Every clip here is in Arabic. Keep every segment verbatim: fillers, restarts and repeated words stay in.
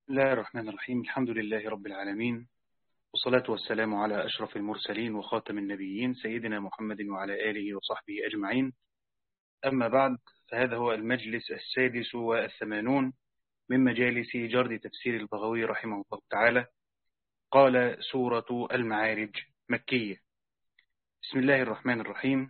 بسم الله الرحمن الرحيم. الحمد لله رب العالمين، والصلاة والسلام على أشرف المرسلين وخاتم النبيين سيدنا محمد وعلى آله وصحبه أجمعين. أما بعد، فهذا هو المجلس السادس والثمانون من مجالس جرد تفسير البغوي رحمه الله تعالى. قال: سورة المعارج مكية. بسم الله الرحمن الرحيم.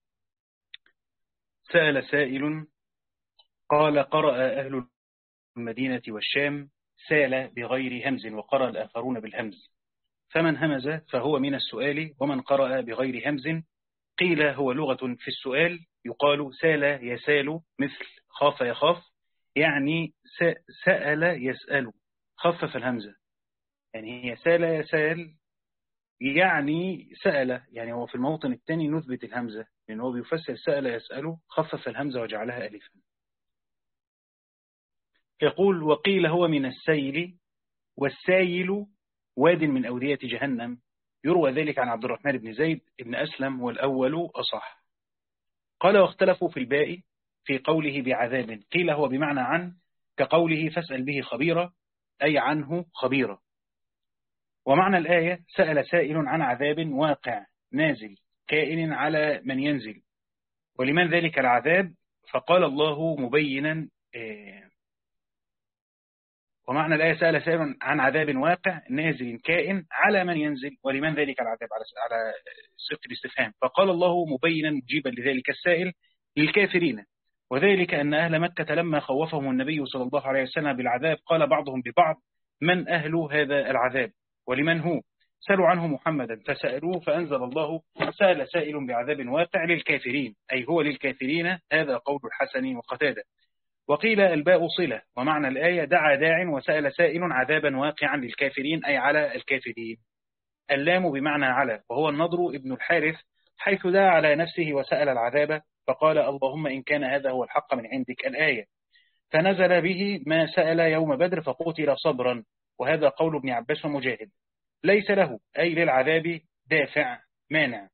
سأل سائل قال: قرأ أهل المدينة والشام سال بغير همز، وقرأ الآخرون بالهمز، فمن همز فهو من السؤال، ومن قرأ بغير همز قيل هو لغة في السؤال، يقال سال يسال، مثل خاف يخاف، يعني سأل يسأل، خفف الهمزة. يعني هي سال يسال يعني سأل، يعني هو في الموطن الثاني نثبت الهمزة، لأنه هو بيفسر سأل يسأل، خفف الهمزة وجعلها ألفا. يقول: وقيل هو من السيل، والسايل واد من أودية جهنم، يروى ذلك عن عبد الرحمن بن زيد بن أسلم، والأول أصح. قال: واختلفوا في الباء في قوله بعذاب، قيل هو بمعنى عن، كقوله فاسأل به خبيرا، أي عنه خبيرا. ومعنى الآية: سأل سائل عن عذاب واقع نازل كائن على من ينزل، ولمن ذلك العذاب؟ فقال الله مبينا آه ومعنى الآية: سأل سائل عن عذاب واقع نازل كائن على من ينزل، ولمن ذلك العذاب، على على صيغة الاستفهام. فقال الله مبينا مجيبا لذلك السائل للكافرين، وذلك أن أهل مكة لما خوفهم النبي صلى الله عليه وسلم بالعذاب قال بعضهم ببعض: من أهل هذا العذاب ولمن هو؟ سألوا عنه محمدا فسألوه، فأنزل الله: سأل سائل بعذاب واقع للكافرين، أي هو للكافرين. هذا قول الحسن وقتادة. وقيل الباء صلة، ومعنى الآية: دعا داع وسأل سائل عذابا واقعا للكافرين، أي على الكافرين. اللام بمعنى على، وهو النضر ابن الحارث، حيث دعا على نفسه وسأل العذاب، فقال: اللهم إن كان هذا هو الحق من عندك، الآية. فنزل به ما سأل يوم بدر فقتل صبرا، وهذا قول ابن عباس ومجاهد. ليس له، أي للعذاب، دافع مانع.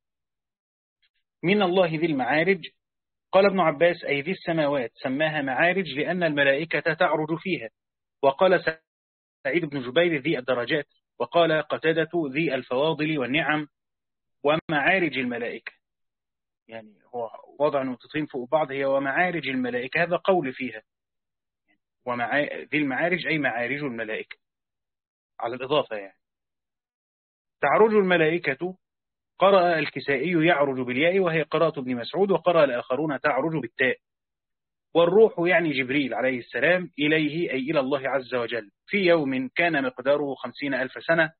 من الله ذي المعارج، قال ابن عباس: أي ذي السماوات، سماها معارج لأن الملائكة تعرج فيها. وقال سعيد بن جبير: ذي الدرجات. وقال قتادة: ذي الفواضل والنعم ومعارج الملائكة. يعني هو وضع نقطتين فوق بعض، هي ومعارج الملائكة، هذا قول فيها. ومع ذي المعارج أي معارج الملائكة على الإضافة. يعني تعرج الملائكة، قرأ الكسائي يعرج بالياء، وهي قراءة ابن مسعود، وقرأ الآخرون تعرج بالتاء. والروح يعني جبريل عليه السلام إليه، أي إلى الله عز وجل، في يوم كان مقداره خمسين ألف سنة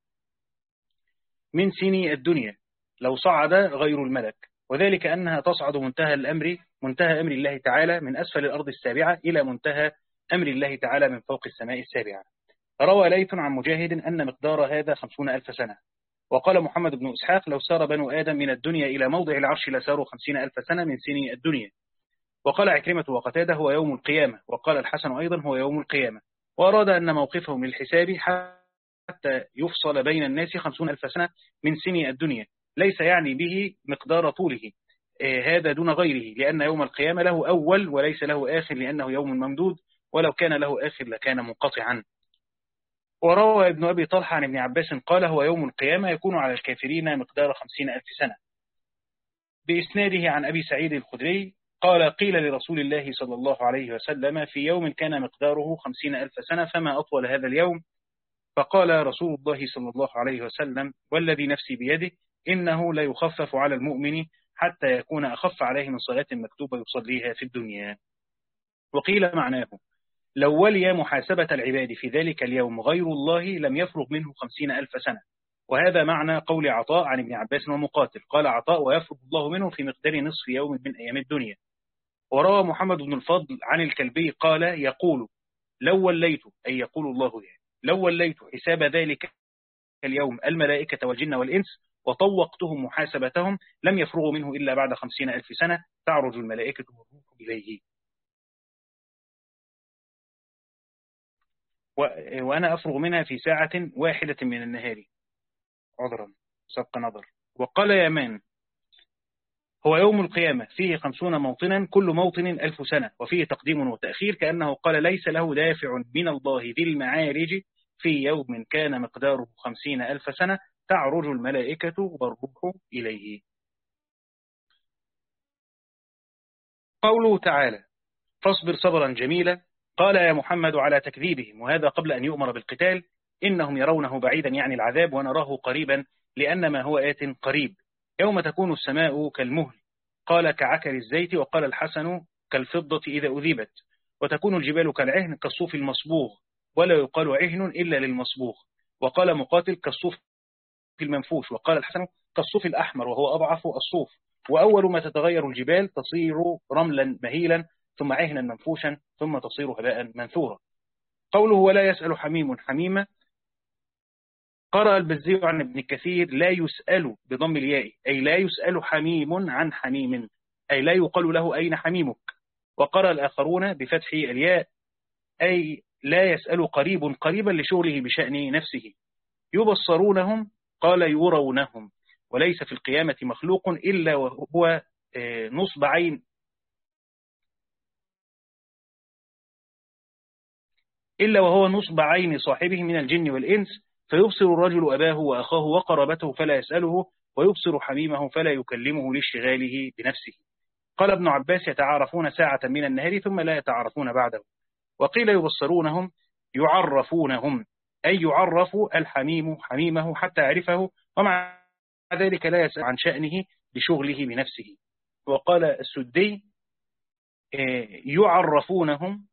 من سني الدنيا، لو صعد غير الملك، وذلك أنها تصعد منتهى الأمر منتهى أمر الله تعالى من أسفل الأرض السابعة إلى منتهى أمر الله تعالى من فوق السماء السابعة. روى ليث عن مجاهد أن مقدار هذا خمسون ألف سنة. وقال محمد بن إسحاق: لو سار بنو آدم من الدنيا إلى موضع العرش لساروا خمسين ألف سنة من سني الدنيا. وقال عكرمة وقتادة: هو يوم القيامة. وقال الحسن أيضا: هو يوم القيامة. وأراد أن موقفهم للحساب حتى يفصل بين الناس خمسون ألف سنة من سني الدنيا، ليس يعني به مقدار طوله، آه هذا دون غيره، لأن يوم القيامة له أول وليس له آخر، لأنه يوم ممدود، ولو كان له آخر لكان منقطعا. وروى ابن أبي طلحة عن ابن عباس قال: هو يوم القيامة يكون على الكافرين مقدار خمسين ألف سنة. بإسناده عن أبي سعيد الخدري قال: قيل لرسول الله صلى الله عليه وسلم: في يوم كان مقداره خمسين ألف سنة، فما أطول هذا اليوم؟ فقال رسول الله صلى الله عليه وسلم: والذي نفسي بيده، إنه لا يخفف على المؤمن حتى يكون أخف عليه من صلاة مكتوبة يصليها في الدنيا. وقيل معناه: لو ولي محاسبة العباد في ذلك اليوم غير الله لم يفرغ منه خمسين ألف سنة. وهذا معنى قول عطاء عن ابن عباس ومقاتل. قال عطاء: ويفرغ الله منه في مقدار نصف يوم من أيام الدنيا. وروى محمد بن الفضل عن الكلبي قال: يقول: لو وليت، أي يقول الله يعني، لو وليت حساب ذلك اليوم الملائكة والجن والإنس وطوقتهم محاسبتهم لم يفرغوا منه إلا بعد خمسين ألف سنة، تعرج الملائكة والروح إليه. وأنا أفرغ منها في ساعة واحدة من النهار، عذرا سبق نظر. وقال يمان: هو يوم القيامة فيه خمسون موطنا، كل موطن ألف سنة، وفيه تقديم وتأخير، كأنه قال: ليس له دافع من الله ذي المعارج في يوم كان مقداره خمسين ألف سنة تعرج الملائكة والروح إليه. قوله تعالى فاصبر صبرا جميلا، قال يا محمد على تكذيبهم، وهذا قبل أن يؤمر بالقتال، إنهم يرونه بعيدا يعني العذاب ونراه قريبا لأن ما هو آت قريب، يوم تكون السماء كالمهل، قال كعكر الزيت، وقال الحسن كالفضة إذا أذيبت، وتكون الجبال كالعهن كالصوف المصبوغ، ولا يقال عهن إلا للمصبوغ، وقال مقاتل كالصوف المنفوش، وقال الحسن كالصوف الأحمر وهو أضعف الصوف، وأول ما تتغير الجبال تصير رملا مهيلا ثم عهنا منفوشا ثم تصير هباء منثورا. قوله ولا يسأل حميم حميمة، قرأ البزي عن ابن كثير لا يسأل بضم الياء، أي لا يسأل حميم عن حميم، أي لا يقال له أين حميمك. وقرأ الآخرون بفتح الياء أي لا يسأل قريب قريبا لشغله بشأن نفسه. يبصرونهم قال يرونهم، وليس في القيامة مخلوق إلا وهو نصب عين إلا وهو نصب عين صاحبه من الجن والإنس، فيبصر الرجل أباه وأخاه وقربته فلا يسأله، ويبصر حميمه فلا يكلمه لاشتغاله بنفسه. قال ابن عباس يتعارفون ساعة من النهار ثم لا يتعارفون بعده. وقيل يبصرونهم يعرفونهم، أي يعرف الحميم حميمه حتى يعرفه، ومع ذلك لا يسأل عن شأنه لشغله بنفسه. وقال السدي يعرفونهم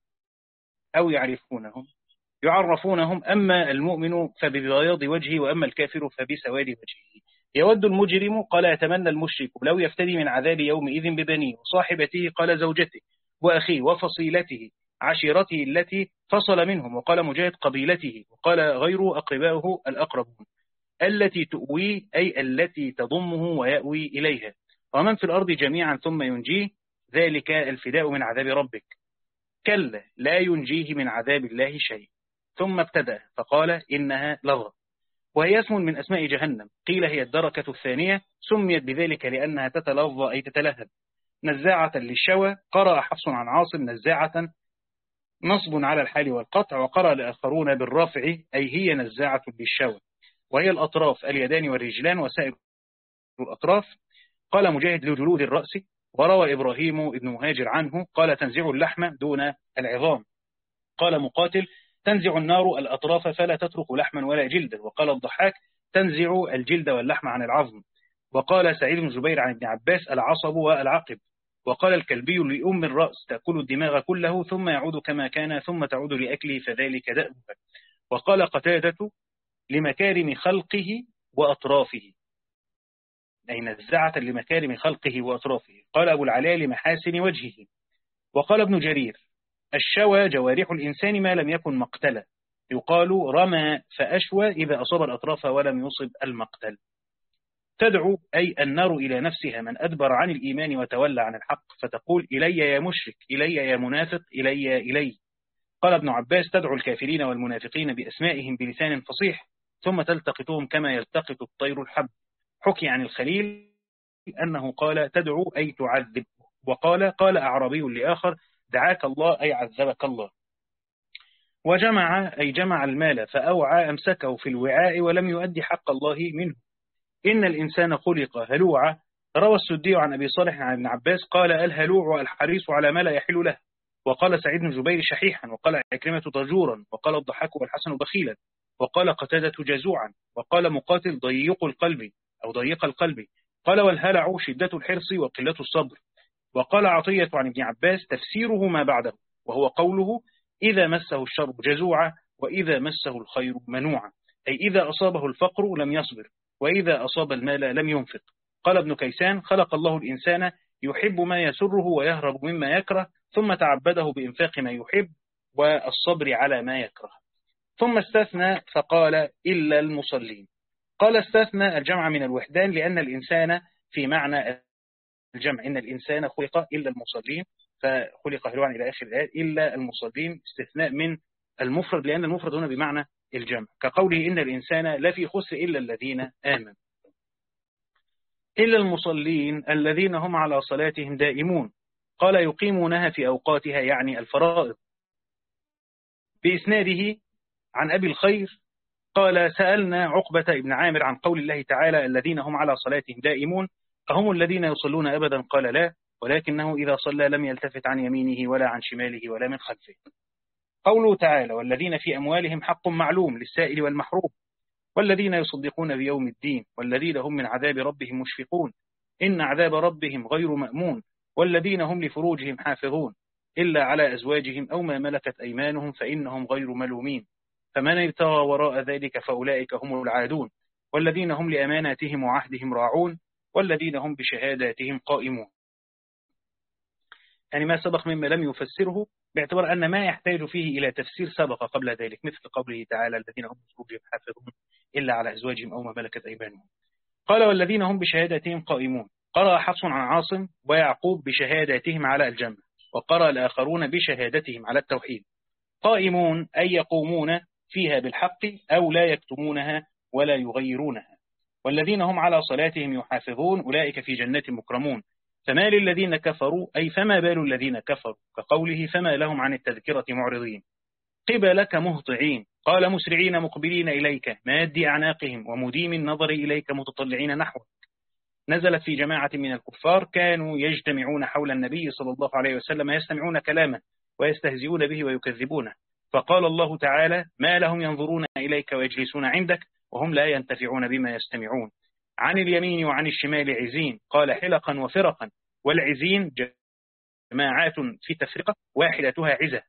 أو يعرفونهم يعرفونهم، أما المؤمن فببياض وجهه وأما الكافر فبسواد وجهه. يود المجرم قال يتمنى المشرك لو يفتدي من عذاب يومئذ ببنيه وصاحبته قال زوجته وأخيه وفصيلته عشيرته التي فصل منهم، وقال مجاهد قبيلته، وقال غير أقربائه الأقربون، التي تؤويه أي التي تضمه ويأوي إليها، ومن في الأرض جميعا ثم ينجيه، ذلك الفداء من عذاب ربك، كلا لا ينجيه من عذاب الله شيء. ثم ابتدأ فقال إنها لظى، وهي اسم من أسماء جهنم، قيل هي الدركة الثانية، سميت بذلك لأنها تتلظى أي تتلهب. نزاعة للشوى، قرأ حفص عن عاصم نزاعة نصب على الحال والقطع، وقرأ الآخرون بالرفع أي هي نزاعة للشوى، وهي الأطراف اليدان والرجلان وسائر الأطراف. قال مجاهد لجلود الرأس، وروى إبراهيم ابن مهاجر عنه قال تنزع اللحم دون العظام. قال مقاتل تنزع النار الأطراف فلا تترك لحما ولا جلدا. وقال الضحاك تنزع الجلد واللحم عن العظم. وقال سعيد بن جبير عن ابن عباس العصب والعقب. وقال الكلبي لأم الرأس تأكل الدماغ كله ثم يعود كما كان ثم تعود لأكله فذلك دأبها. وقال قتادة لمكارم خلقه وأطرافه، أي نزعة لمكارم خلقه وأطرافه. قال أبو العلاء لمحاسن وجهه. وقال ابن جرير الشوى جوارح الإنسان ما لم يكن مقتلا، يقال رمى فأشوى إذا أصاب الأطراف ولم يصب المقتل. تدعو أي النار إلى نفسها من أدبر عن الإيمان وتولى عن الحق، فتقول إلي يا مشرك، إلي يا منافق، إلي إلي. قال ابن عباس تدعو الكافرين والمنافقين بأسمائهم بلسان فصيح ثم تلتقطهم كما يلتقط الطير الحب. حكي عن الخليل أنه قال تدعو أي تعذب. وقال قال أعرابي لآخر دعاك الله أي عذبك الله. وجمع أي جمع المال فأوعى أمسكه في الوعاء ولم يؤدي حق الله منه. إن الإنسان خلق هلوعا. روى السدي عن أبي صالح عن ابن عباس قال الهلوع الحريص على ما لا يحل له. وقال سعيد بن جبير شحيحا. وقال عكرمة ضجورا. وقال الضحاك والحسن بخيلا. وقال قتادة جزوعا. وقال مقاتل ضيق القلب أو ضيق القلب. قال والهلع شدة الحرص وقلة الصبر. وقال عطية عن ابن عباس تفسيره ما بعده، وهو قوله إذا مسه الشر جزوعا وإذا مسه الخير منوعا، أي إذا أصابه الفقر لم يصبر وإذا أصاب المال لم ينفق. قال ابن كيسان خلق الله الإنسان يحب ما يسره ويهرب مما يكره، ثم تعبده بإنفاق ما يحب والصبر على ما يكره. ثم استثنى فقال إلا المصلين. قال استثنى الجمع من الوحدان لأن الإنسان في معنى الجمع، إن الإنسان خلق إلا المصلين، فخلق هلوعا إلى آخر الآية. إلا المصلين استثناء من المفرد لأن المفرد هنا بمعنى الجمع، كقوله إن الإنسان لفي خسر إلا الذين آمنوا. إلا المصلين الذين هم على صلاتهم دائمون. قال يقيمونها في أوقاتها يعني الفرائض. بإسناده عن أبي الخير قال سألنا عقبة بن عامر عن قول الله تعالى الذين هم على صلاتهم دائمون أهم الذين يصلون أبدا؟ قال لا، ولكنه إذا صلى لم يلتفت عن يمينه ولا عن شماله ولا من خلفه. قوله تعالى والذين في أموالهم حق معلوم للسائل والمحروم والذين يصدقون بيوم الدين والذين هم من عذاب ربهم مشفقون إن عذاب ربهم غير مأمون والذين هم لفروجهم حافظون إلا على أزواجهم أو ما ملكت أيمانهم فإنهم غير ملومين فمن ابتغى وراء ذلك فأولئك هم العادون والذين هم لأماناتهم وعهدهم راعون والذين هم بشهاداتهم قائمون. يعني ما سبق مما لم يفسره باعتبار أن ما يحتاج فيه إلى تفسير سبق قبل ذلك، مثل قوله تعالى الذين هم لفروجهم حافظون إلا على أزواجهم أو ما ملكت أيمانهم. قال والذين هم بشهاداتهم قائمون، قرأ حفص عن عاصم ويعقوب بشهاداتهم على الجمع، وقرأ الآخرون بشهادتهم على التوحيد. قائمون أي يقومون فيها بالحق أو لا يكتمونها ولا يغيرونها. والذين هم على صلاتهم يحافظون أولئك في جنات مكرمون. فما للذين كفروا أي فما بال الذين كفروا كقوله فما لهم عن التذكرة معرضين قبلك مهطعين قال مسرعين مقبلين إليك مادي أعناقهم ومديم النظر إليك متطلعين نحوك. نزلت في جماعة من الكفار كانوا يجتمعون حول النبي صلى الله عليه وسلم يستمعون كلامه ويستهزئون به ويكذبونه، فقال الله تعالى ما لهم ينظرون إليك ويجلسون عندك وهم لا ينتفعون بما يستمعون. عن اليمين وعن الشمال عزين قال حلقا وفرقا، والعزين جماعات في تفرقة واحدتها عزة.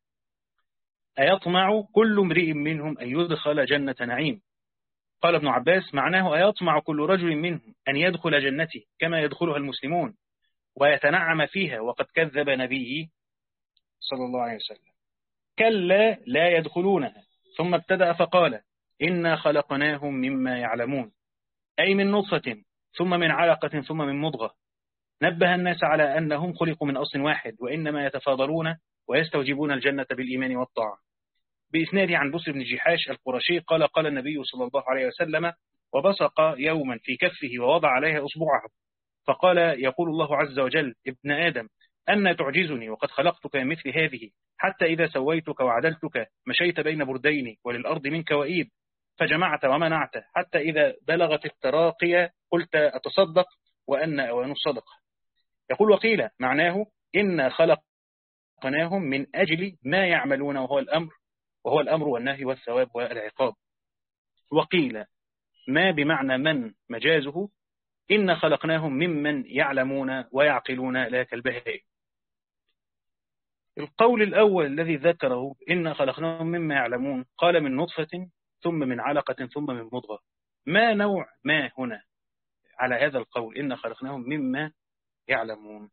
أيطمع كل امرئ منهم أن يدخل جنة نعيم. قال ابن عباس معناه أيطمع كل رجل منهم أن يدخل جنته كما يدخلها المسلمون ويتنعم فيها وقد كذب نبي صلى الله عليه وسلم. كلا لا يدخلونها. ثم ابتدأ فقال إنا خلقناهم مما يعلمون أي من نطفة ثم من علقة ثم من مضغة. نبه الناس على أنهم خلقوا من أصل واحد وإنما يتفاضلون ويستوجبون الجنة بالإيمان والطاعة. بإسناده عن بصر بن جحاش القرشي قال قال النبي صلى الله عليه وسلم وبصق يوما في كفه ووضع عليها أصبعه فقال يقول الله عز وجل ابن آدم أن تعجزني وقد خلقتك من مثل هذه حتى إذا سويتك وعدلتك مشيت بين بردين وللأرض منك وإيد فجمعت ومنعت حتى إذا بلغت التراقية قلت أتصدق وأن أوان الصدقة. يقول وقيل معناه إن خلقناهم من أجل ما يعملون وهو الأمر وهو الأمر والنهي والثواب والعقاب. وقيل ما بمعنى من مجازه إن خلقناهم ممن يعلمون ويعقلون لا كالبهائم. القول الأول الذي ذكره إن خلقناهم مما يعلمون قال من نطفة ثم من علقة ثم من مضغة. ما نوع ما هنا على هذا القول إن خلقناهم مما يعلمون؟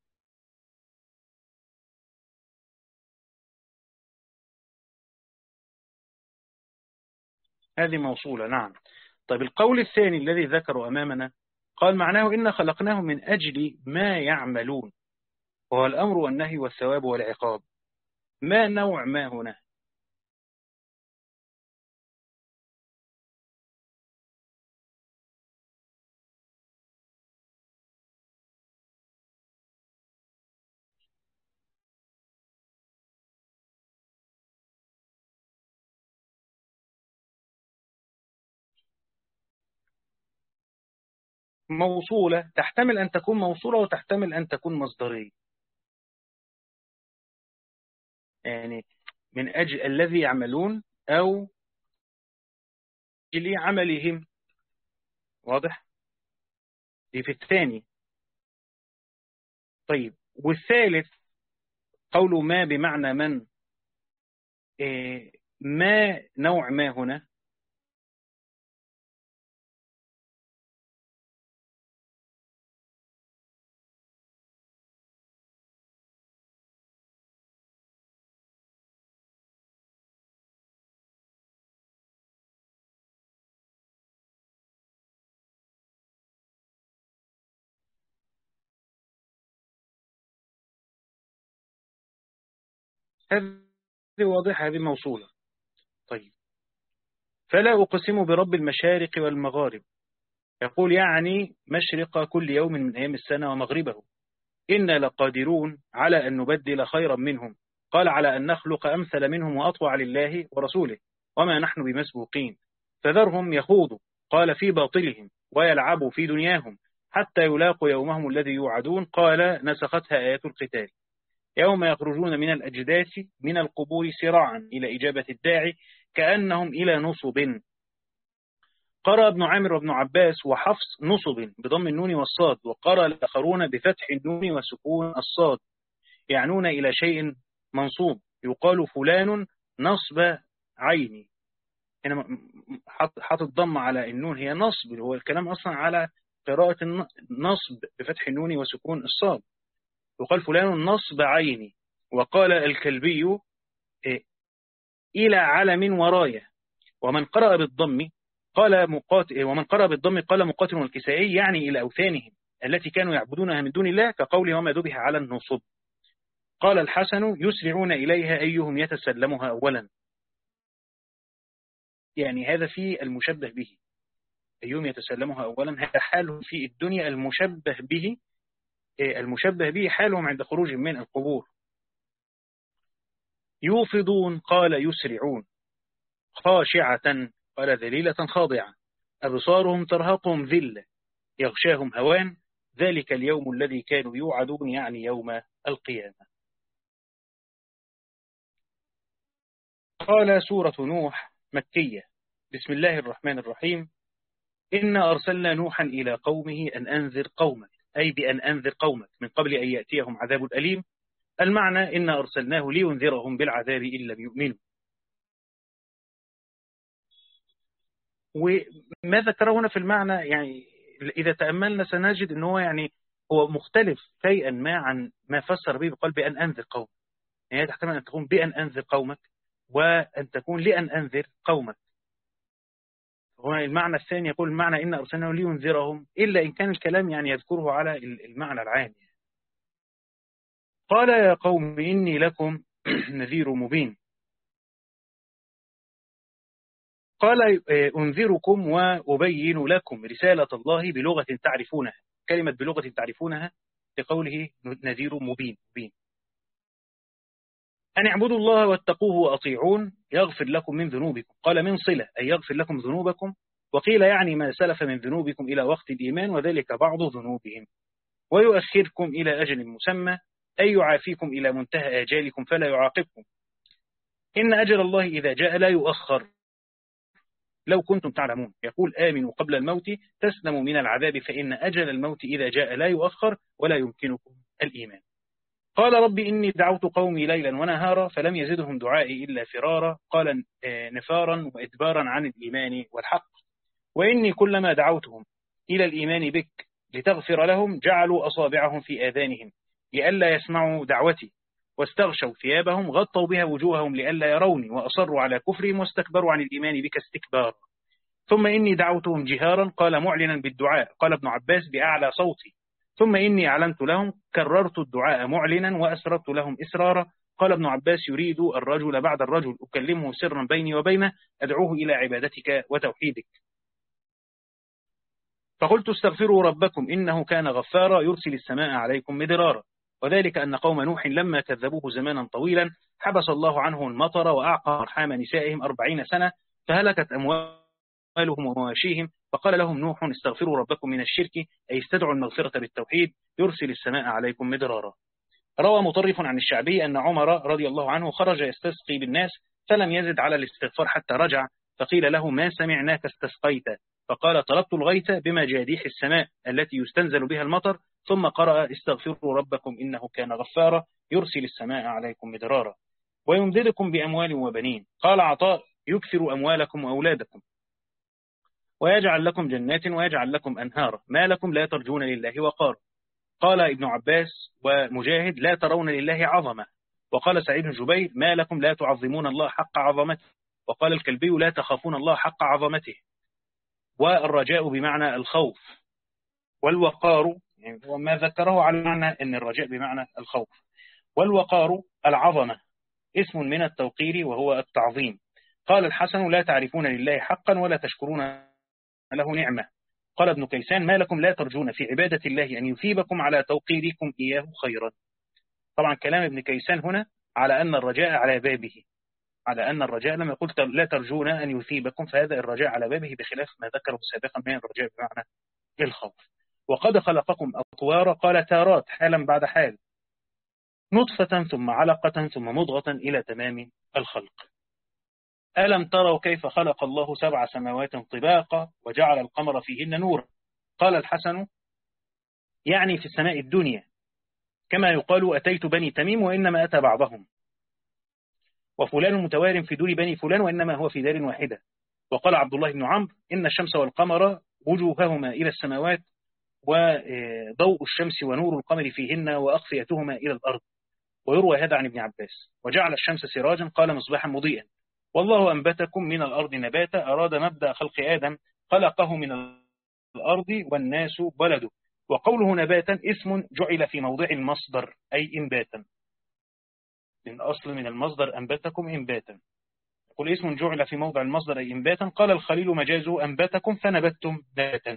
هذه موصولة نعم. طيب القول الثاني الذي ذكره أمامنا قال معناه إن خلقناهم من أجل ما يعملون وهو الأمر والنهي والثواب والعقاب. ما نوع ما هنا؟ موصولة تحتمل أن تكون موصولة وتحتمل أن تكون مصدرية. يعني من أجل الذي يعملون أو أجل عملهم. واضح؟ دي في الثاني. طيب والثالث قوله ما بمعنى من، إيه ما نوع ما هنا؟ هذه واضحة، هذه موصولة. طيب فلا أقسم برب المشارق والمغارب. يقول يعني مشرق كل يوم من أيام السنة ومغربه. إنا لقادرون على أن نبدل خيرا منهم. قال على أن نخلق أمثل منهم وأطوع لله ورسوله وما نحن بمسبوقين فذرهم يخوضوا قال في باطلهم ويلعبوا في دنياهم حتى يلاقوا يومهم الذي يوعدون قال نسختها آيات القتال يوم يخرجون من الأجداث من القبور سراعا إلى إجابة الداعي كأنهم إلى نصب. قرأ ابن عامر وابن عباس وحفص نصب بضم النون والصاد، وقرأ الآخرون بفتح النون وسكون الصاد، يعنون إلى شيء منصوب. يقال فلان نصب عيني، هنا حط الضم على النون هي نصب، هو الكلام أصلا على قراءة النصب بفتح النون وسكون الصاد. يقال فلان نصب عيني. وقال الكلبي إلى علم وراية. ومن قرأ بالضم قال مقاتل ومن قرأ بالضم قال مقاتل والكسائي يعني إلى أوثانهم التي كانوا يعبدونها من دون الله كقول وما ذبح على النصب. قال الحسن يسرعون إليها أيهم يتسلمها أولا، يعني هذا في المشبه به، أيهم يتسلمها أولا هذا حاله في الدنيا، المشبه به المشبه به حالهم عند خروجهم من القبور. يوفضون قال يسرعون. خاشعة قال ذليلة خاضعة. أبصارهم ترهقهم ذلة يغشاهم هوان ذلك اليوم الذي كانوا يوعدون يعني يوم القيامة. قال سورة نوح مكية. بسم الله الرحمن الرحيم. إنا أرسلنا نوحا إلى قومه أن أنذر قومك، أي بأن أنذر قومك من قبل أن يأتيهم عذاب أليم. المعنى إنا أرسلناه لينذرهم بالعذاب إن لم يؤمنوا. وما ذكره هنا في المعنى يعني إذا تأملنا سنجد أنه يعني هو مختلف شيئا ما عن ما فسر به بقال بأن أنذر قومك، يعني تحتمل أن تكون بأن أنذر قومك وأن تكون لأن أنذر قومك. هنا المعنى الثاني يقول المعنى إن أرسلناه لينذرهم، إلا إن كان الكلام يعني يذكره على المعنى العام. قال يا قوم إني لكم نذير مبين. قال أنذركم وأبين لكم رسالة الله بلغة تعرفونها. كلمة بلغة تعرفونها لقوله نذير مبين مبين. أن اعبدوا الله واتقوه وأطيعون يغفر لكم من ذنوبكم. قال من صلة أي يغفر لكم ذنوبكم، وقيل يعني ما سلف من ذنوبكم إلى وقت الإيمان وذلك بعض ذنوبهم، ويؤخركم إلى أجل مسمى أي يعافيكم إلى منتهى آجالكم فلا يعاقبكم. إن أجل الله إذا جاء لا يؤخر لو كنتم تعلمون. يقول آمنوا قبل الموت تسلموا من العذاب فإن أجل الموت إذا جاء لا يؤخر ولا يمكنكم الإيمان. قال رب إني دعوت قومي ليلا ونهارا فلم يزدهم دعائي إلا فرارا. قال نفارا وإدبارا عن الإيمان والحق. وإني كلما دعوتهم إلى الإيمان بك لتغفر لهم جعلوا أصابعهم في آذانهم لئلا يسمعوا دعوتي واستغشوا ثيابهم غطوا بها وجوههم لئلا يروني وأصروا على كفرهم واستكبروا عن الإيمان بك استكبارا. ثم إني دعوتهم جهارا قال معلنا بالدعاء. قال ابن عباس بأعلى صوتي. ثم إني أعلنت لهم كررت الدعاء معلنا وأسررت لهم إسرارا. قال ابن عباس يريد الرجل بعد الرجل أكلمه سرا بيني وبينه أدعوه إلى عبادتك وتوحيدك. فقلت استغفروا ربكم إنه كان غفارا يرسل السماء عليكم مدرارا. وذلك أن قوم نوح لما كذبوه زمانا طويلا حبس الله عنه المطر وأعقى أرحام نسائهم أربعين سنة فهلكت أموالهم ومواشيهم. فقال لهم نوح استغفروا ربكم من الشرك أي استدعوا المغفرة بالتوحيد يرسل السماء عليكم مدرارا. روى مطرف عن الشعبي أن عمر رضي الله عنه خرج يستسقي بالناس فلم يزد على الاستغفار حتى رجع فقيل له ما سمعناك استسقيت؟ فقال طلبت الغيث بمجاديح السماء التي يستنزل بها المطر. ثم قرأ استغفروا ربكم إنه كان غفارا يرسل السماء عليكم مدرارا ويمددكم بأموال وبنين. قال عطاء يكثر أموالكم وأولادكم ويجعل لكم جنات ويجعل لكم أنهارا ما لكم لا ترجون لله وقار. قال ابن عباس ومجاهد لا ترون لله عظمة. وقال سعيد بن جبير ما لكم لا تعظمون الله حق عظمته. وقال الكلبي لا تخافون الله حق عظمته. والرجاء بمعنى الخوف والوقار يعني وما ذكره على معنى أن الرجاء بمعنى الخوف. والوقار العظمة اسم من التوقير وهو التعظيم. قال الحسن لا تعرفون لله حقا ولا تشكرون له نعمة. قال ابن كيسان ما لكم لا ترجون في عبادة الله أن يثيبكم على توقيركم إياه خيرا. طبعا كلام ابن كيسان هنا على أن الرجاء على بابه على أن الرجاء لم يقل لا ترجون أن يثيبكم، فهذا الرجاء على بابه بخلاف ما ذكره سابقا من الرجاء بمعنى الخوف. وقد خلقكم أطوارا، قال تارات حالا بعد حال، نطفة ثم علقة ثم مضغة إلى تمام الخلق. ألم تروا كيف خلق الله سبع سماوات طباقا وجعل القمر فيهن نورا؟ قال الحسن يعني في السماء الدنيا، كما يقال أتيت بني تميم وإنما أتى بعضهم، وفلان متوار في دور بني فلان وإنما هو في دار واحدة. وقال عبد الله بن عمرو إن الشمس والقمر وجوههما إلى السماوات وضوء الشمس ونور القمر فيهن وأخفيتهما إلى الأرض. ويروى هذا عن ابن عباس. وجعل الشمس سراجا قال مصباحا مضيئا. والله أنبتكم من الأرض نباتا، أراد مبدأ خلق آدم خلقه من الأرض والناس ولده. وقوله نباتا اسم جعل في موضع المصدر أي إنباتا، من أصل من المصدر أنبتكم إنباتا. قل اسم جعل في موضع المصدر أي إنباتا. قال الخليل مجازه أنبتكم فنبتم نباتا،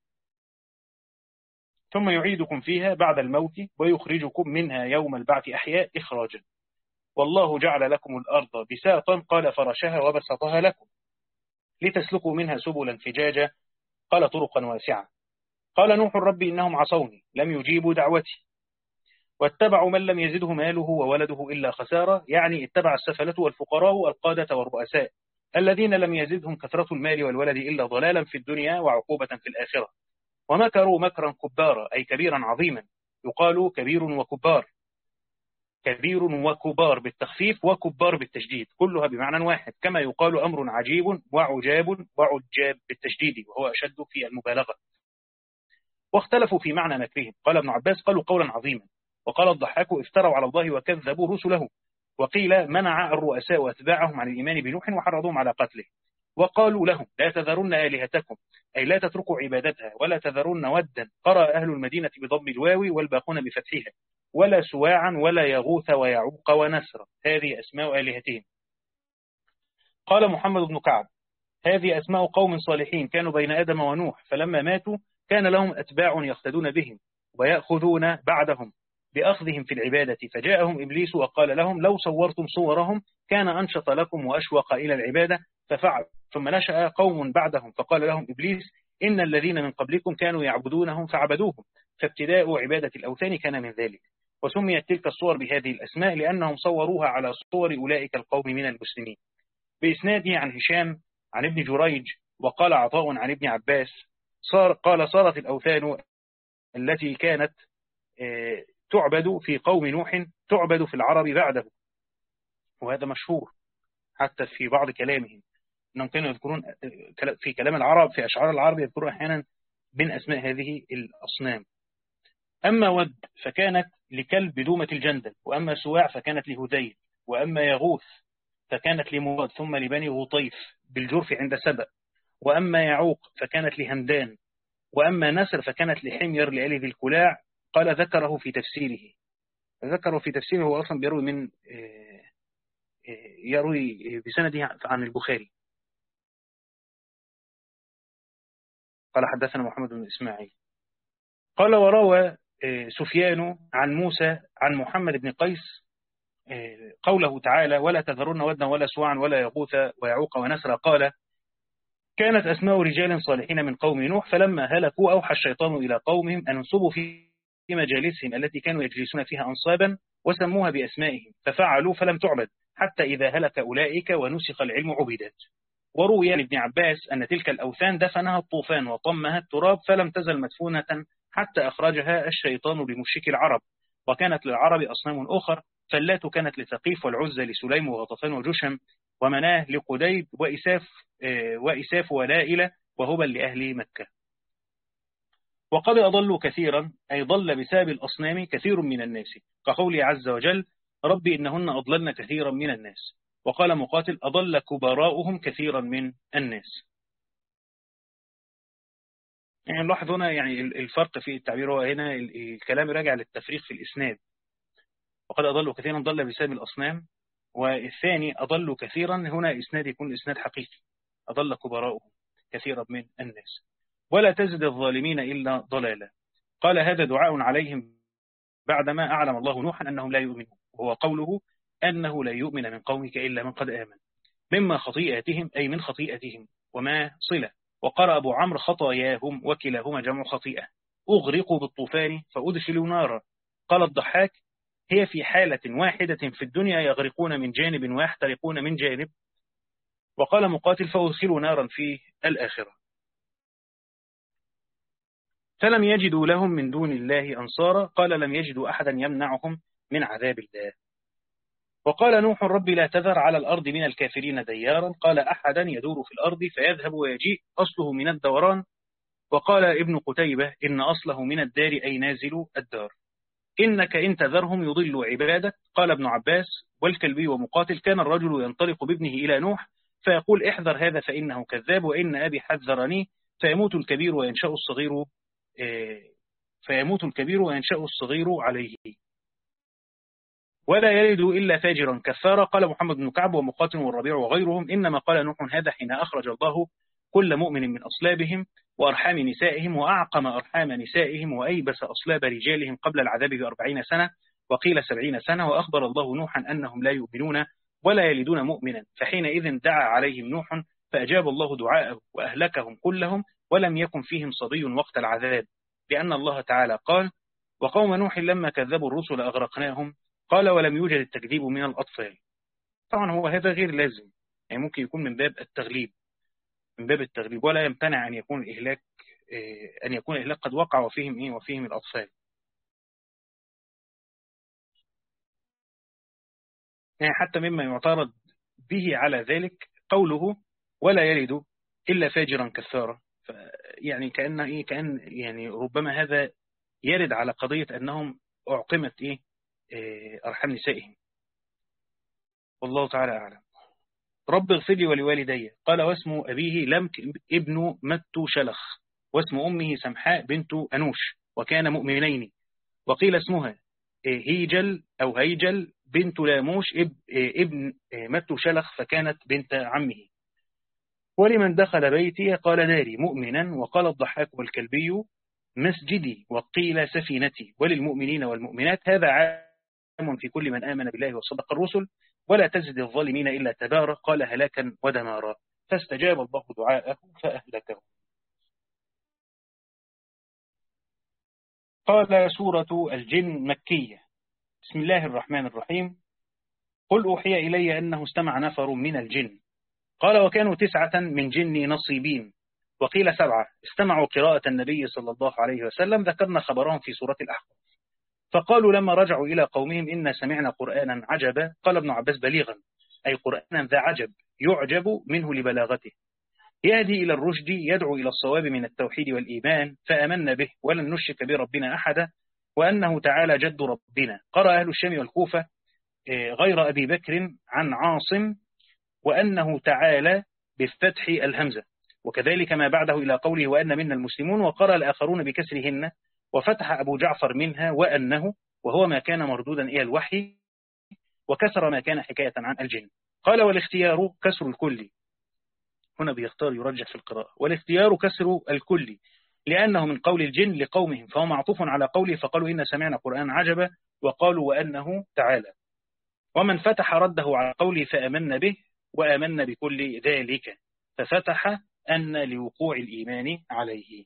ثم يعيدكم فيها بعد الموت ويخرجكم منها يوم البعث أحياء إخراجا. والله جعل لكم الأرض بساطا، قال فرشها وبسطها لكم لتسلكوا منها سبلا فجاجا، قال طرقا واسعة. قال نوح ربي إنهم عصوني لم يجيبوا دعوتي واتبعوا من لم يزده ماله وولده إلا خسارة، يعني اتبع السفلة والفقراء القادة والرؤساء الذين لم يزدهم كثرة المال والولد إلا ضلالا في الدنيا وعقوبة في الآخرة. ومكروا مكرا كبارا أي كبيرا عظيما، يقال كبير وكبار، كبير وكبار بالتخفيف وكبار بالتشديد، كلها بمعنى واحد، كما يقال أمر عجيب وعجاب وعجاب بالتشديد وهو أشد في المبالغة. واختلفوا في معنى مكرهم. قال ابن عباس قالوا قولا عظيما، وقال الضحاك افتروا على الله وكذبوا رسله، وقيل منع الرؤساء واتباعهم عن الإيمان بنوح وحرضهم على قتله. وقالوا لهم لا تذرن آلهتكم أي لا تتركوا عبادتها، ولا تذرن ودا، قرأ أهل المدينة بضم الواو والباقون بفتحها، ولا سواعا ولا يغوث ويعوق ونسر، هذه أسماء آلهتهم. قال محمد بن كعب هذه أسماء قوم صالحين كانوا بين آدم ونوح، فلما ماتوا كان لهم أتباع يقتدون بهم ويأخذون بعدهم بأخذهم في العبادة، فجاءهم إبليس وقال لهم لو صورتم صورهم كان أنشط لكم وأشوق إلى العبادة ففعل. ثم نشأ قوم بعدهم فقال لهم إبليس إن الذين من قبلكم كانوا يعبدونهم فعبدوهم، فابتداء عبادة الأوثان كان من ذلك. وسميت تلك الصور بهذه الأسماء لأنهم صوروها على صور أولئك القوم من المسلمين. بإسناده عن هشام عن ابن جريج. وقال عطاء عن ابن عباس صار قال صارت الأوثان التي كانت تعبد في قوم نوح تعبد في العرب بعده، وهذا مشهور حتى في بعض كلامهم أنهم كانوا يذكرون في كلام العرب في أشعار العرب يذكرون أحيانا من أسماء هذه الأصنام. أما ود فكانت لكلب دومة الجندل، وأما سواع فكانت لهذيل، وأما يغوث فكانت لمراد ثم لبني غطيف بالجرف عند سبأ، وأما يعوق فكانت لهمدان، وأما نسر فكانت لحمير لآل ذي الكلاع. قال ذكره في تفسيره ذكره في تفسيره هو أصلا بيروي من يروي بسنده عن البخاري. قال حدثنا محمد بن إسماعيل قال وروى سفيان عن موسى عن محمد بن قيس قوله تعالى ولا تذرن ودا ولا سواعا ولا يغوث ويعوق ونسر. قال كانت أسماء رجال صالحين من قوم نوح فلما هلكوا أوحى الشيطان إلى قومهم أن انصبوا في مجالسهم التي كانوا يجلسون فيها أنصابا وسموها بأسمائهم ففعلوا فلم تعبد حتى إذا هلك أولئك ونسخ العلم عبدت. وروي عن ابن عباس أن تلك الأوثان دفنها الطوفان وطمها التراب فلم تزل مدفونة حتى أخرجها الشيطان لمشرك العرب. وكانت للعرب أصنام أخر، فاللات كانت لثقيف والعزى لسليم وغطفان وجشم ومناه لقديد وإساف وإساف ولائلة وهبل لأهل مكة. وقد أضلوا كثيرا أي ضل بسبب الأصنام كثير من الناس، كقوله عز وجل ربي إنهن أضللن كثيرا من الناس. وقال مقاتل أضل كبراؤهم كثيرا من الناس. يعني نلاحظ هنا يعني الفرق في التعبير، هو هنا الكلام راجع للتفريق في الإسناد. وقد أضلوا كثيرا ضل بسبب الأصنام، والثاني أضلوا كثيرا هنا إسناد يكون إسناد حقيقي أضل كبراؤهم كثيرا من الناس. ولا تزد الظالمين إلا ضلالا. قال هذا دعاء عليهم بعدما أعلم الله نوحا أنهم لا يؤمنون، وهو قوله أنه لا يؤمن من قومك إلا من قد آمن مما خطيئتهم أي من خطيئتهم وما صلة. وقرأ أبو عمرو خطاياهم وكلاهما جمع خطيئة. أغرقوا بالطوفان فأدخلوا نارا. قال الضحاك هي في حالة واحدة في الدنيا يغرقون من جانب ويحترقون من جانب. وقال مقاتل فأدخلوا نارا في الآخرة. فلم يجدوا لهم من دون الله أنصارا. قال لم يجدوا أحدا يمنعهم من عذاب الله. وقال نوح رب لا تذر على الأرض من الكافرين ديارا. قال أحدا يدور في الأرض فيذهب ويجيء أصله من الدوران. وقال ابن قتيبة إن أصله من الدار أي نازل الدار. إنك إن تذرهم يضلوا عبادك. قال ابن عباس والكلبي ومقاتل كان الرجل ينطلق بابنه إلى نوح فيقول احذر هذا فإنه كذاب وإن أبي حذرني فيموت الكبير وينشأ الصغير فيموت الكبير وينشأ الصغير عليه ولا يلد إلا فاجرا كفارا. قال محمد بن كعب ومقاتل والربيع وغيرهم إنما قال نوح هذا حين أخرج الله كل مؤمن من أصلابهم وأرحام نسائهم وأعقم أرحام نسائهم وأيبس أصلاب رجالهم قبل العذاب بأربعين سنة وقيل سبعين سنة. وأخبر الله نوحا أنهم لا يؤمنون ولا يلدون مؤمنا فحينئذ دعا عليهم نوح فأجاب الله دعاءه وأهلكهم كلهم ولم يكن فيهم صبي وقت العذاب لأن الله تعالى قال وقوم نوح لما كذبوا الرسل أغرقناهم. قال ولم يوجد التكذيب من الأطفال. طبعا هو هذا غير لازم يعني ممكن يكون من باب التغليب من باب التغليب ولا يمتنع أن يكون الإهلاك أن يكون الإهلاك قد وقع وفيهم إيه وفيهم الأطفال. يعني حتى مما يعترض به على ذلك قوله ولا يلد إلا فاجرا كفارا. يعني كأن إيه كأن يعني ربما هذا يرد على قضية أنهم أعقمت إيه أرحام نسائهم. والله تعالى أعلم. رب اغفر لي ولوالدي. قال واسم أبيه لمك ابن متو شلخ واسم أمه سمحاء بنت أنوش وكان مؤمنين. وقيل اسمها هيجل أو هيجل بنت لاموش ابن متو شلخ فكانت بنت عمه. ولمن دخل بيتي قال داري مؤمنا. وقال الضحاك والكلبي مسجدي وقيل سفينتي. وللمؤمنين والمؤمنات هذا عام في كل من آمن بالله وصدق الرسل ولا تزد الظالمين إلا تبارا. قال هلاكا ودمارا فاستجاب الله دعاءه فأهلكه. قال سورة الجن مكية. بسم الله الرحمن الرحيم. قل أوحي إلي أنه استمع نفر من الجن. قال وكانوا تسعة من جني نصيبين وقيل سبعة استمعوا قراءة النبي صلى الله عليه وسلم. ذكرنا خبرهم في سورة الأحقاف. فقالوا لما رجعوا إلى قومهم إنا سمعنا قرآنا عجبا. قال ابن عباس بليغا أي قرآنا ذا عجب يعجب منه لبلاغته يهدي إلى الرشد يدعو إلى الصواب من التوحيد والإيمان فأمنا به ولن نشرك بربنا أحدا وأنه تعالى جد ربنا. قرأ أهل الشام والكوفة غير أبي بكر عن عاصم وأنه تعالى بفتح الهمزة وكذلك ما بعده إلى قوله وأن منا المسلمون. وقرأ الآخرون بكسرهن وفتح أبو جعفر منها وأنه وهو ما كان مردودا إلى الوحي وكسر ما كان حكاية عن الجن. قال والاختيار كسر الكل. هنا بيختار يرجح في القراءة. والاختيار كسر الكل لأنه من قول الجن لقومهم فهو معطوف على قوله فقالوا إن سمعنا قرآن عجبا وقالوا وأنه تعالى. ومن فتح رده على قوله فأمنا به وآمنا بكل ذلك ففتح أن لوقوع الإيمان عليه.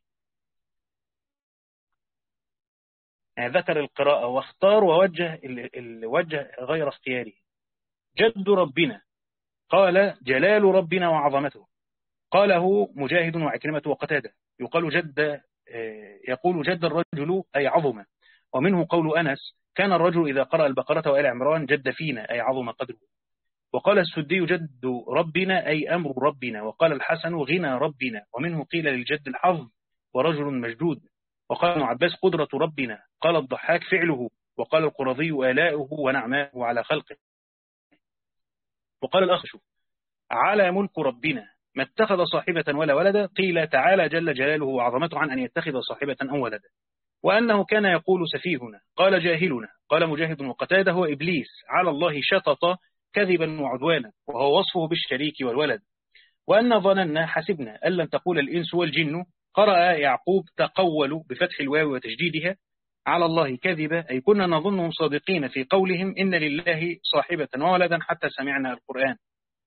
يعني ذكر القراءة واختار ووجه الوجه غير اختياري. جد ربنا قال جلال ربنا وعظمته. قاله مجاهد وعكرمة وقتادة. يقال جد يقول جد الرجل أي عظم. ومنه قول أنس كان الرجل إذا قرأ البقرة وآل عمران جد فينا أي عظم قدره. وقال السدي جد ربنا أي أمر ربنا. وقال الحسن غنى ربنا. ومنه قيل للجد الحظ ورجل مجدود. وقال ابن عباس قدرة ربنا. قال الضحاك فعله. وقال القرظي آلاؤه ونعماه على خلقه. وقال الأخشب على ملك ربنا ما اتخذ صاحبة ولا ولدا. قيل تعالى جل جلاله وعظمته عن أن يتخذ صاحبة أو ولدا. وأنه كان يقول سفيهنا. قال جاهلنا. قال مجاهد وقتاده هو إبليس على الله شطط كذبا وعدوانا وهو وصفه بالشريك والولد. وأن ظننا حسبنا أن لن تقول الإنس والجن. قرأ يعقوب تقولوا بفتح الواو وتجديدها على الله كذبا، أي كنا نظنهم صادقين في قولهم إن لله صاحبة وولدا حتى سمعنا القرآن.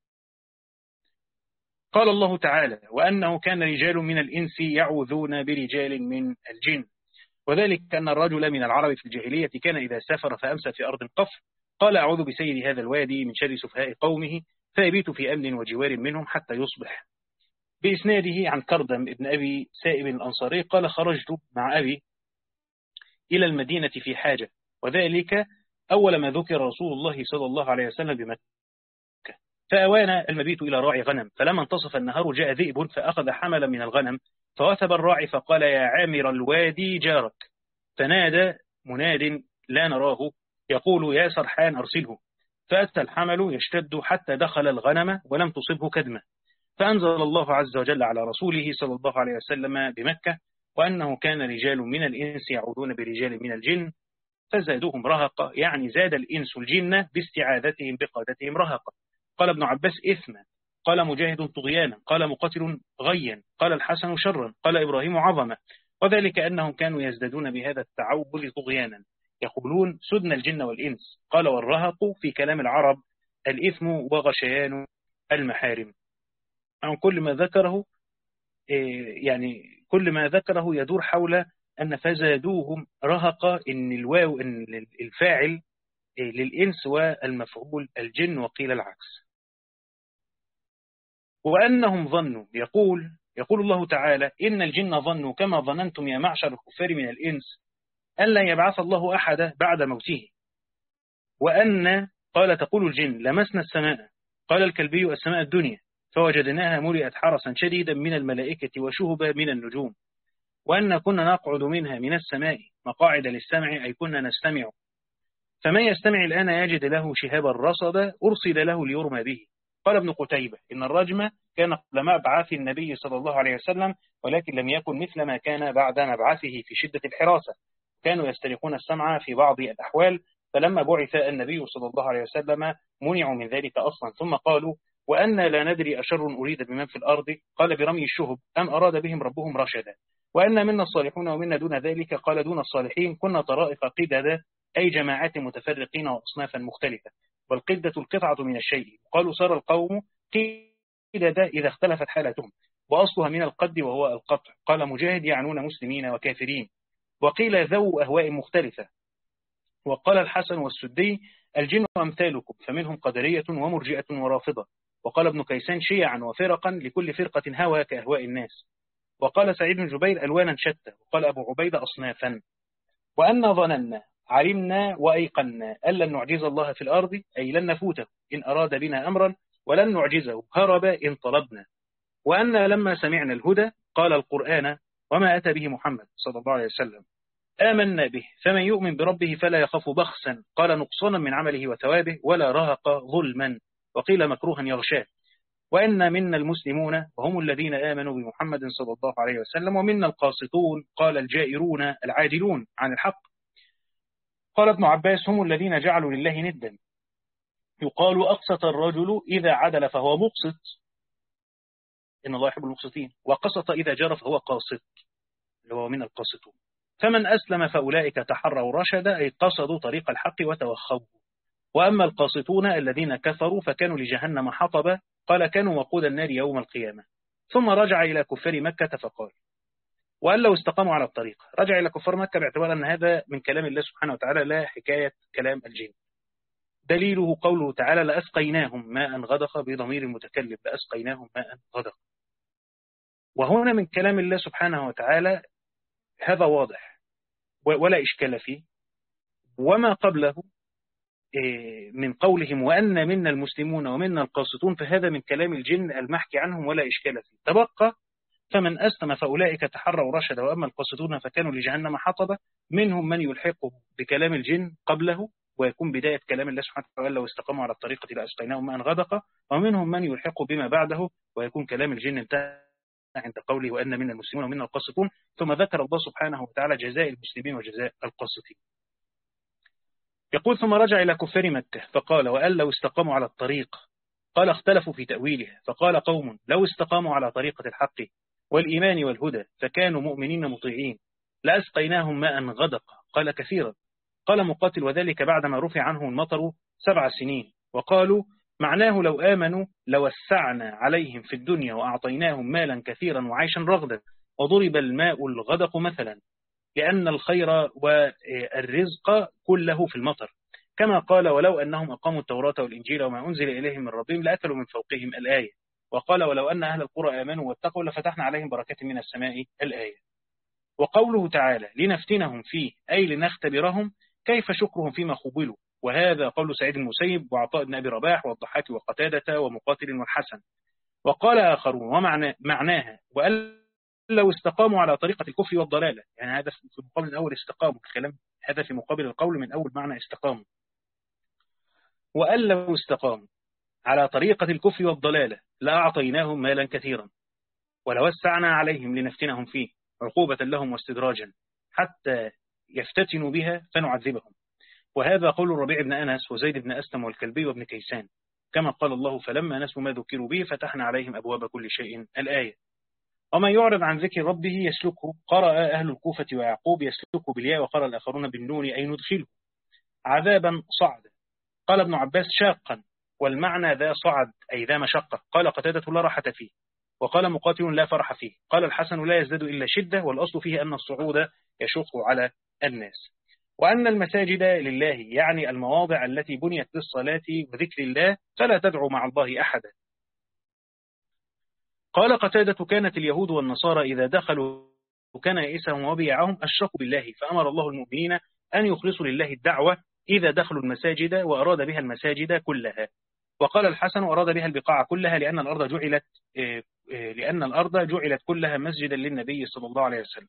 قال الله تعالى: وأنه كان رجال من الإنس يعوذون برجال من الجن، وذلك أن الرجل من العرب في الجاهلية كان إذا سافر فأمسى في أرض القفر قال: أعوذ بسيد هذا الوادي من شر سفهاء قومه، فيبيت في أمن وجوار منهم حتى يصبح. بإسناده عن كردم ابن أبي سائب الأنصاري قال: خرجت مع أبي إلى المدينة في حاجة، وذلك أول ما ذكر رسول الله صلى الله عليه وسلم بمكة، فأوانا المبيت إلى راعي غنم، فلما انتصف النهار جاء ذئب فأخذ حملا من الغنم، فوثب الراعي فقال: يا عامر الوادي جارك. فنادى مناد لا نراه يقول: يا سرحان أرسله. فأتى الحمل يشتد حتى دخل الغنم ولم تصبه كدمة، فأنزل الله عز وجل على رسوله صلى الله عليه وسلم بمكة: وأنه كان رجال من الإنس يعوذون برجال من الجن فزادوهم رهقا، يعني زاد الإنس الجن باستعاذتهم بقادتهم رهقا. قال ابن عباس: إثما. قال مجاهد: طغيانا. قال مقاتل: غيا. قال الحسن: شرا. قال إبراهيم: عظمة. وذلك أنهم كانوا يزدادون بهذا التعوذ طغيانا، يقولون: سدنا الجن والإنس. قال: والرهق في كلام العرب الإثم وغشيان المحارم. عن كل ما ذكره يعني كل ما ذكره يدور حول أن فزادوهم رهقا، إن الواو إن الفاعل للإنس والمفعول الجن، وقيل العكس. وأنهم ظنوا، يقول يقول الله تعالى: إن الجن ظنوا كما ظننتم يا معشر الكفار من الإنس أن لا يبعث الله أحد بعد موته. وأن قال: تقول الجن لمسنا السماء. قال الكلبي: السماء الدنيا، فوجدناها ملئت حرسا شديدا من الملائكة وشهبا من النجوم. وأن كنا نقعد منها من السماء مقاعد للسمع، أي كنا نستمع، فمن يستمع الآن يجد له شهابا رصدا أرسل له ليرمى به. قال ابن قتيبة: إن الرجم كان قبل مبعث النبي صلى الله عليه وسلم، ولكن لم يكن مثل ما كان بعد مبعثه في شدة الحراسة، كانوا يسترقون السمع في بعض الأحوال، فلما بعث النبي صلى الله عليه وسلم منعوا من ذلك أصلا. ثم قالوا: وأن لا ندري أشر أريد بمن في الأرض، قال: برمي الشهب، أم أراد بهم ربهم رشدا. وأن منا الصالحون ومنا دون ذلك، قال: دون الصالحين كنا طرائق قددا، أي جماعات متفرقين وأصنافا مختلفة، والقدة القطعة من الشيء. قالوا: صار القوم قددا إذا اختلفت حالتهم، وأصلها من القد وهو القطع. قال مجاهد: يعنون مسلمين وكافرين. وقيل: ذو أهواء مختلفة. وقال الحسن والسدي: الجن أمثالكم، فمنهم قدرية ومرجئة ورافضة. وقال ابن كيسان: شيعا وفرقا، لكل فرقة هوى كأهواء الناس. وقال سعيد بن جبير: ألوانا شتى. وقال أبو عبيدة: أصنافا. وأن ظننا علمنا وأيقنا أن لن نعجز الله في الأرض، أي لن نفوته إن أراد بنا أمرا، ولن نعجزه هرب إن طلبنا. وأن لما سمعنا الهدى، قال القرآن وما أتى به محمد صلى الله عليه وسلم، آمنا به، فمن يؤمن بربه فلا يخاف بخسا، قال نقصانا من عمله وثوابه، ولا رهق ظلما، وقيل مكروها يغشاه. وأن منا المسلمون وهم الذين آمنوا بمحمد صلى الله عليه وسلم، ومنا القاسطون، قال الجائرون العادلون عن الحق. قال ابن عباس: هم الذين جعلوا لله ندا، يقال أقسط الرجل إذا عدل فهو مقسط، إن الله يحب المقسطين، وقسط إذا جرى فهو قاسط، اللي هو من القاسطون. فمن أسلم فأولئك تحروا رشدا، أي قصدوا طريق الحق وتوخوه. وأما القاسطون الذين كفروا فكانوا لجهنم حطبا، قال كانوا وقود النار يوم القيامة. ثم رجع إلى كفار مكة فقال: وأن لو استقاموا على الطريق. رجع إلى كفار مكة باعتبار أن هذا من كلام الله سبحانه وتعالى لا حكاية كلام الجن. دليله قوله تعالى: لأسقيناهم ماء غدق، بضمير المتكلم، لأسقيناهم ماء غدق. وهنا من كلام الله سبحانه وتعالى هذا واضح ولا إشكال فيه. وما قبله من قولهم وأن منا المسلمون ومنا القاسطون، فهذا من كلام الجن المحكي عنهم ولا إشكال فيه. تبقى فمن أسلم فأولئك تحروا رشدا، وأما القاسطون فكانوا لجهنم حطبا، منهم من يلحقه بكلام الجن قبله ويكون بداية كلام الله سبحانه وتعالى: لو استقاموا على الطريقة لأسقيناهم ماء غدقا، ومنهم من يلحق بما بعده ويكون كلام الجن انتهى عند قوله وأن منا المسلمون ومنا القاسطون. ثم ذكر الله سبحانه وتعالى جزاء المسلمين وجزاء القاسطين. يقول: ثم رجع إلى كفار مكة فقال: وأن لو استقاموا على الطريق. قال: اختلفوا في تأويله، فقال قوم: لو استقاموا على طريقة الحق والإيمان والهدى فكانوا مؤمنين مطيعين لأسقيناهم ماء غدق. قال كثيرا. قال مقاتل وذلك بعدما رفع عنه المطر سبع سنين. وقالوا معناه لو آمنوا لوسعنا عليهم في الدنيا وأعطيناهم مالا كثيرا وعيشا رغدا، وضرب الماء الغدق مثلا، لأن الخير والرزق كله في المطر، كما قال ولو أنهم أقاموا التوراة والإنجيل وما أنزل إليهم من ربهم لأكلوا من فوقهم الآية. وقال ولو أن أهل القرى آمنوا واتقوا لفتحنا عليهم بركات من السماء الآية. وقوله تعالى لنفتنهم فيه أي لنختبرهم كيف شكرهم فيما خبلوا، وهذا قول سعيد المسيب وعطاء بن أبي رباح والضحاك وقتادة ومقاتل والحسن. وقال آخرون ومعناها وأن لو استقاموا على طريقة الكفر والضلالة، يعني هذا في مقابل الأول استقاموا، الكلام هذا في مقابل القول من أول معنى استقاموا. وأن لو استقاموا على طريقة الكفر والضلالة لأعطيناهم مالا كثيرا ولوسعنا عليهم لنفتنهم فيه عقوبة لهم واستدراجا حتى يفتتنوا بها فنعذبهم. وهذا قول الربيع بن أنس وزيد بن أسلم والكلبي وابن كيسان، كما قال الله فلما نسوا ما ذكروا به فتحنا عليهم أبواب كل شيء الآية. وما يعرض عن ذكر ربه يسلكه، قرأ أهل الكوفة ويعقوب يسلكه بالياء، وقرأ الآخرون بالنون أي ندخله عذابا صعدا. قال ابن عباس شاقا، والمعنى ذا صعد أي ذا مشقة. قال قتادة لا راحة فيه. وقال مقاتل لا فرح فيه. قال الحسن لا يزداد إلا شدة، والأصل فيه أن الصعود يشق على الناس. وأن المساجد لله يعني المواضع التي بنيت للصلاة وذكر الله فلا تدعو مع الله أحدا. قال قتادة كانت اليهود والنصارى إذا دخلوا كنائسهم وبيعهم أشركوا بالله، فأمر الله المؤمنين أن يخلصوا لله الدعوة إذا دخلوا المساجد، وأراد بها المساجد كلها. وقال الحسن أراد بها البقاع كلها لأن الأرض جعلت لأن الأرض جعلت كلها مسجدا للنبي صلى الله عليه وسلم.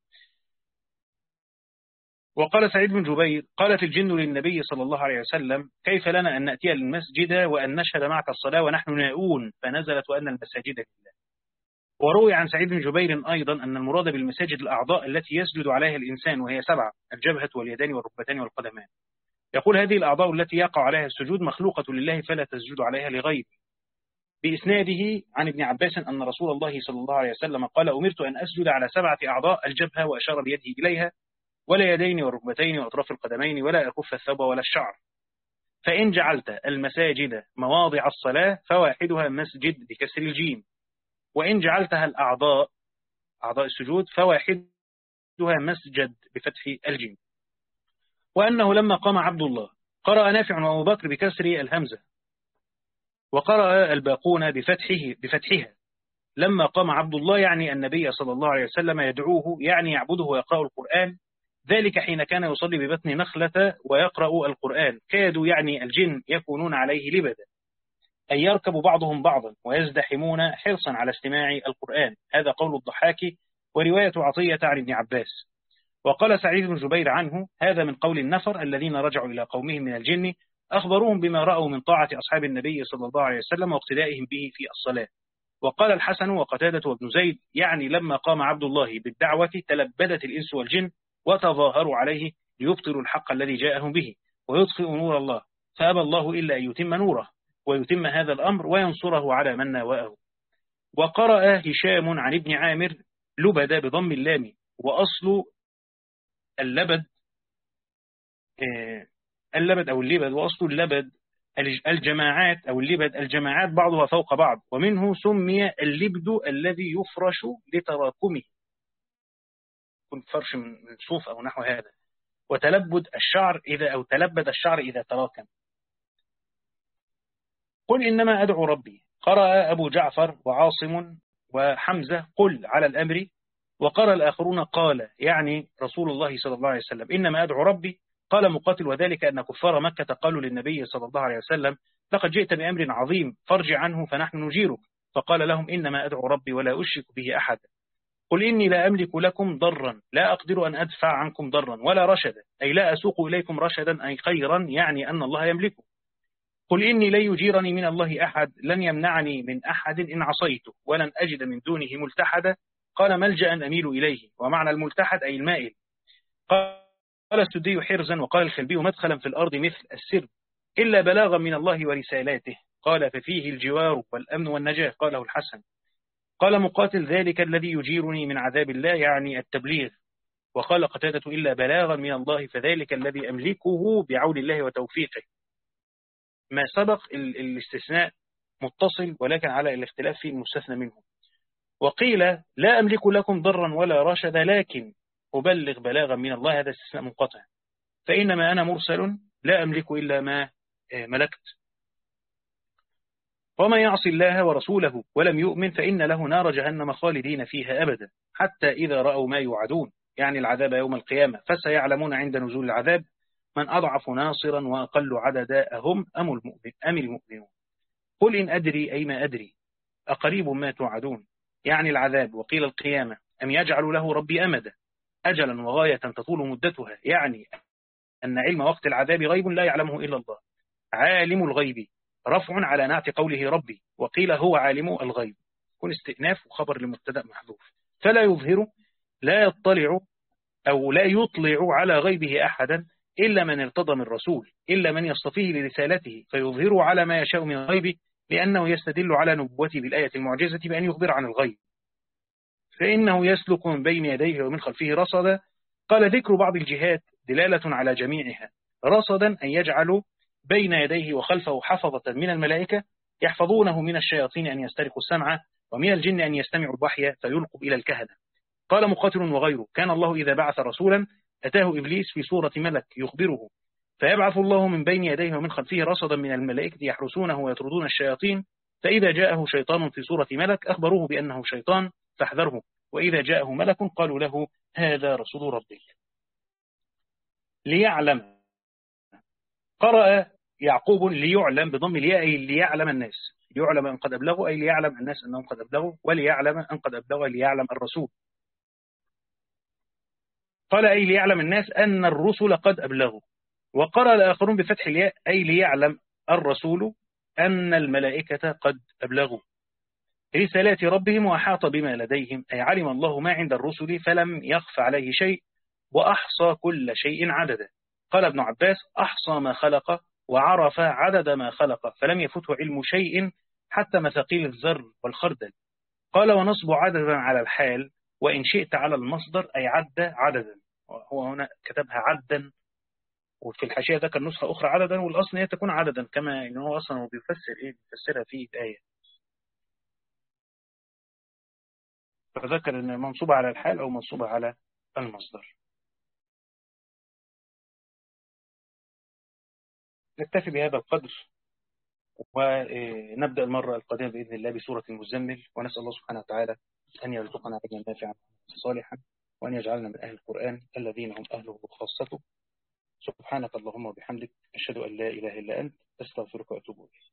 وقال سعيد بن جبير قالت الجن للنبي صلى الله عليه وسلم كيف لنا أن نأتي المسجد وأن نشهد معك الصلاة ونحن ناؤون، فنزلت وأن المساجد لله. وروي عن سعيد بن جبير أيضا أن المراد بالمساجد الأعضاء التي يسجد عليها الإنسان، وهي سبعة: الجبهة واليدين والركبتان والقدمان. يقول هذه الأعضاء التي يقع عليها السجود مخلوقة لله فلا تسجد عليها لغيره. بإسناده عن ابن عباس أن رسول الله صلى الله عليه وسلم قال أمرت أن أسجد على سبعة أعضاء: الجبهة، وأشار بيده إليها، ولا يدين والركبتين وأطراف القدمين، ولا أكف الثوب ولا الشعر. فإن جعلت المساجد مواضع الصلاة فواحدها مسجد بكسر الجيم، وإن جعلتها الأعضاء أعضاء السجود فواحدها مسجد بفتح الجيم. وأنه لما قام عبد الله قرأ نافع وأبو بكر بكسر الهمزة، وقرأ الباقون بفتحه بفتحها. لما قام عبد الله يعني النبي صلى الله عليه وسلم يدعوه، يعني يعبده ويقرأ القرآن، ذلك حين كان يصلي ببطن نخلة ويقرأ القرآن. كادوا يعني الجن يكونون عليه لبدا، أي يركب بعضهم بعضا ويزدحمون حرصا على استماع القرآن. هذا قول الضحاك ورواية عطية عن ابن عباس. وقال سعيد بن جبير عنه هذا من قول النفر الذين رجعوا إلى قومهم من الجن أخبروهم بما رأوا من طاعة أصحاب النبي صلى الله عليه وسلم واقتدائهم به في الصلاة. وقال الحسن وقتادة وابن زيد يعني لما قام عبد الله بالدعوة تلبدت الإنس والجن وتظاهروا عليه ليبطلوا الحق الذي جاءهم به ويطفئوا نور الله، فأبى الله إلا أن يتم نوره ويتم هذا الأمر وينصره على من ناوأه. وقرأ هشام عن ابن عامر لبد بضم اللام، وأصل اللبد اللبد أو اللبد وأصل اللبد الجماعات أو اللبد الجماعات بعضها فوق بعض، ومنه سمي اللبد الذي يفرش لتراكمه، كنت فرش من صوف أو نحو هذا. وتلبد الشعر إذا أو تلبد الشعر إذا تراكم. قل إنما أدعو ربي، قرأ أبو جعفر وعاصم وحمزة قل على الأمر، وقرأ الآخرون قال يعني رسول الله صلى الله عليه وسلم إنما أدعو ربي. قال مقاتل وذلك أن كفار مكة قالوا للنبي صلى الله عليه وسلم لقد جئت بأمر عظيم فارجع عنه فنحن نجيرك، فقال لهم إنما أدعو ربي ولا أشرك به أحد. قل إني لا أملك لكم ضرا لا أقدر أن أدفع عنكم ضرا ولا رشدا، أي لا أسوق إليكم رشدا أي خيرا، يعني أن الله يملكه. قل إني لن يجيرني من الله أحد، لن يمنعني من أحد إن عصيته، ولن أجد من دونه ملتحدا. قال ملجأ أميل إليه، ومعنى الملتحد أي المائل. قال السدي حرزا، وقال الكلبي مدخلا في الأرض مثل السر، إلا بلاغا من الله ورسالاته. قال ففيه الجوار والأمن والنجاة، قاله الحسن. قال مقاتل ذلك الذي يجيرني من عذاب الله يعني التبليغ. وقال قتادة إلا بلاغا من الله فذلك الذي أملكه بعون الله وتوفيقه. ما سبق الاستثناء متصل ولكن على الاختلاف في المستثنى منه. وقيل لا أملك لكم ضرا ولا رشدا لكن أبلغ بلاغا من الله، هذا استثناء منقطع، فإنما أنا مرسل لا أملك إلا ما ملكت. ومن يعص الله ورسوله ولم يؤمن فإن له نار جهنم خالدين فيها أبدا حتى إذا رأوا ما يوعدون، يعني العذاب يوم القيامة، فسيعلمون عند نزول العذاب من أضعف ناصرا وأقل عددا أهم أم المؤمن أم المؤمنون. قل إن أدري أي ما أدري أقريب ما توعدون، يعني العذاب، وقيل القيامة، أم يجعل له ربي أمدا أجلا وغاية تطول مدتها، يعني أن علم وقت العذاب غيب لا يعلمه إلا الله. عالم الغيب رفع على نعت قوله ربي، وقيل هو عالم الغيب، يكون استئناف وخبر لمبتدأ محذوف. فلا يظهر لا يطلع أو لا يطلع على غيبه أحدا إلا من ارتضى من رسول، إلا من يصطفيه لرسالته فيظهره على ما يشاء من الغيب، لأنه يستدل على نبوته بالآية المعجزة بأن يخبر عن الغيب، فإنه يسلك من بين يديه ومن خلفه رصدا. قال ذكر بعض الجهات دلالة على جميعها. رصدا أن يجعل بين يديه وخلفه حفظة من الملائكة يحفظونه من الشياطين أن يسترقوا السمع، ومن الجن أن يستمعوا الوحي فيلقوا إلى الكهنة. قال مقاتل وغيره كان الله إذا بعث رسولا أتاه إبليس في صورة ملك يخبره، فيبعث الله من بين يديه ومن خلفه رصدا من الملائكة يحرسونه ويطردون الشياطين، فإذا جاءه شيطان في صورة ملك أخبروه بأنه شيطان فاحذره، وإذا جاءه ملك قالوا له هذا رسول ربك. ليعلم، قرأ يعقوب ليعلم بضم الياء ليعلم الناس، ليعلم أن قد أبلغوا أي ليعلم الناس أنهم قد أبلغوا، وليعلم أن قد أبلغوا ليعلم الرسول. قال أي ليعلم الناس أن الرسل قد أبلغوا. وقرأ الآخرون بفتح الياء أي ليعلم الرسول أن الملائكة قد أبلغوا رسالات ربهم وأحاط بما لديهم، أي علم الله ما عند الرسل فلم يخف عليه شيء وأحصى كل شيء عددا. قال ابن عباس أحصى ما خلق وعرف عدد ما خلق فلم يفته علم شيء حتى مثاقيل الذر والخردل. قال ونصب عددا على الحال وإن شئت على المصدر أي عد عددا، هو هنا كتبها عدا، وفي الحاشية ذكر نسخة أخرى عددا، والأصل هي تكون عددا كما إنه أصلا هو بيفسر إيه بيفسرها في الآية، فذكر إن منصوبة على الحال أو منصوبة على المصدر. نكتفي بهذا القدر ونبدأ المرة القادمة بإذن الله بسورة المزمل، ونسأل الله سبحانه وتعالى أن يرزقنا علما نافعا صالحا، وأن يجعلنا من أهل القرآن الذين هم أهله وخاصته. سبحانك اللهم وبحمدك أشهد أن لا إله إلا أنت أستغفرك وأتوب إليك.